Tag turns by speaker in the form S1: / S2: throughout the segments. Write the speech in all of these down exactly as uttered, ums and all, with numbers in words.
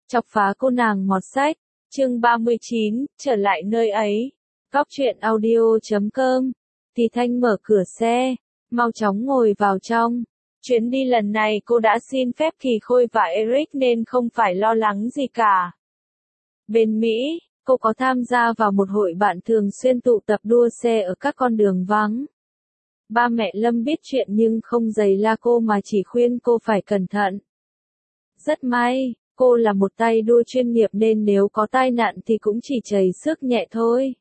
S1: Chọc phá cô nàng mọt sách, chương ba mươi chín, trở lại nơi ấy. Góc truyện audio chấm com. Thì Thanh mở cửa xe, mau chóng ngồi vào trong. Chuyến đi lần này cô đã xin phép Kỳ Khôi và Eric nên không phải lo lắng gì cả. Bên Mỹ, cô có tham gia vào một hội bạn thường xuyên tụ tập đua xe ở các con đường vắng. Ba mẹ Lâm biết chuyện nhưng không giày la cô mà chỉ khuyên cô phải cẩn thận. Rất may, cô là một tay đua chuyên nghiệp nên nếu có tai nạn thì cũng chỉ chảy xước nhẹ thôi.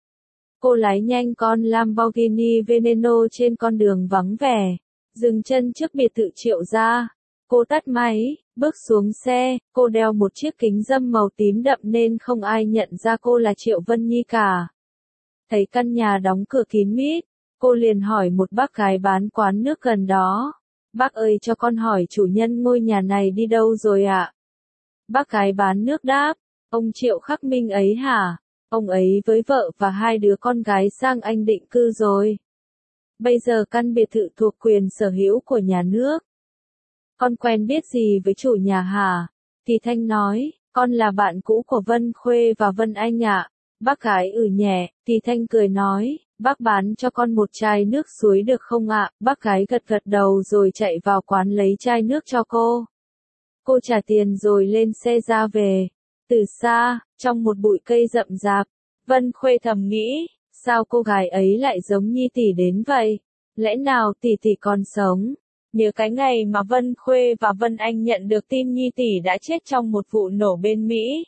S1: Cô lái nhanh con Lamborghini Veneno trên con đường vắng vẻ, dừng chân trước biệt thự Triệu gia. Cô tắt máy, bước xuống xe, cô đeo một chiếc kính râm màu tím đậm nên không ai nhận ra cô là Triệu Vân Nhi cả. Thấy căn nhà đóng cửa kín mít, cô liền hỏi một bác gái bán quán nước gần đó. Bác ơi, cho con hỏi chủ nhân ngôi nhà này đi đâu rồi ạ? Bác gái bán nước đáp, ông Triệu Khắc Minh ấy hả? Ông ấy với vợ và hai đứa con gái sang Anh định cư rồi. Bây giờ căn biệt thự thuộc quyền sở hữu của nhà nước. Con quen biết gì với chủ nhà hả? Thì Thanh nói, con là bạn cũ của Vân Khuê và Vân Anh ạ. Bác gái ử nhẹ, thì Thanh cười nói, bác bán cho con một chai nước suối được không ạ? Bác gái gật gật đầu rồi chạy vào quán lấy chai nước cho cô. Cô trả tiền rồi lên xe ra về. Từ xa, trong một bụi cây rậm rạp, Vân Khuê thầm nghĩ, sao cô gái ấy lại giống Nhi tỷ đến vậy? Lẽ nào tỷ tỷ còn sống? Nhớ cái ngày mà Vân Khuê và Vân Anh nhận được tin Nhi tỷ đã chết trong một vụ nổ bên Mỹ.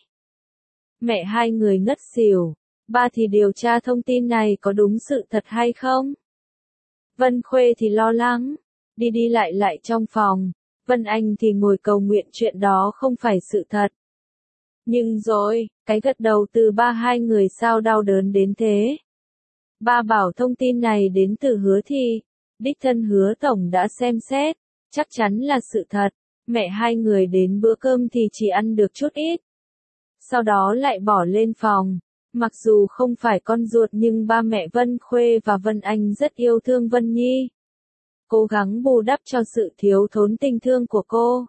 S1: Mẹ hai người ngất xỉu. Ba thì điều tra thông tin này có đúng sự thật hay không? Vân Khuê thì lo lắng, đi đi lại lại trong phòng. Vân Anh thì ngồi cầu nguyện chuyện đó không phải sự thật. Nhưng rồi, cái gật đầu từ ba hai người sao đau đớn đến thế. Ba bảo thông tin này đến từ Hứa Thi, đích thân Hứa Tổng đã xem xét, chắc chắn là sự thật. Mẹ hai người đến bữa cơm thì chỉ ăn được chút ít. Sau đó lại bỏ lên phòng. Mặc dù không phải con ruột nhưng ba mẹ Vân Khuê và Vân Anh rất yêu thương Vân Nhi. Cố gắng bù đắp cho sự thiếu thốn tình thương của cô.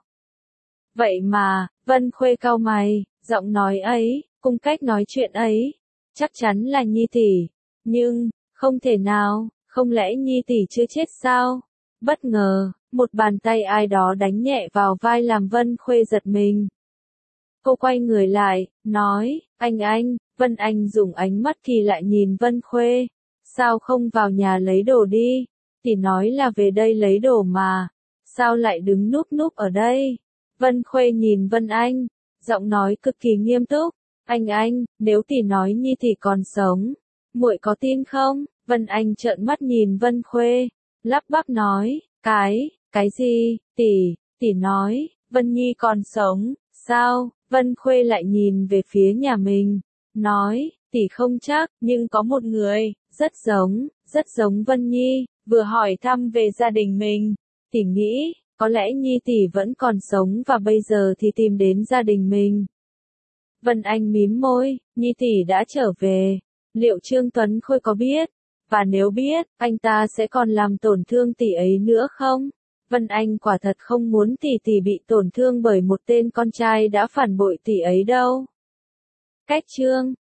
S1: Vậy mà, Vân Khuê cau mày, giọng nói ấy, cung cách nói chuyện ấy, chắc chắn là Nhi tỷ. Nhưng, không thể nào, không lẽ Nhi tỷ chưa chết sao? Bất ngờ, một bàn tay ai đó đánh nhẹ vào vai làm Vân Khuê giật mình. Cô quay người lại, nói, anh anh, Vân Anh dùng ánh mắt thì lại nhìn Vân Khuê. Sao không vào nhà lấy đồ đi? Thì nói là về đây lấy đồ mà. Sao lại đứng núp núp ở đây? Vân Khuê nhìn Vân Anh, giọng nói cực kỳ nghiêm túc. Anh anh, nếu tỷ nói Nhi tỷ còn sống, muội có tin không? Vân Anh trợn mắt nhìn Vân Khuê, lắp bắp nói, cái, cái gì? Tỷ, tỷ nói, Vân Nhi còn sống, sao? Vân Khuê lại nhìn về phía nhà mình, nói, tỷ không chắc, nhưng có một người, rất giống, rất giống Vân Nhi, vừa hỏi thăm về gia đình mình. Tỷ nghĩ, có lẽ Nhi tỷ vẫn còn sống và bây giờ thì tìm đến gia đình mình. Vân Anh mím môi, Nhi tỷ đã trở về. Liệu Trương Tuấn Khôi có biết? Và nếu biết, anh ta sẽ còn làm tổn thương tỷ ấy nữa không? Vân Anh quả thật không muốn tỷ tỷ bị tổn thương bởi một tên con trai đã phản bội tỷ ấy đâu. Cách chương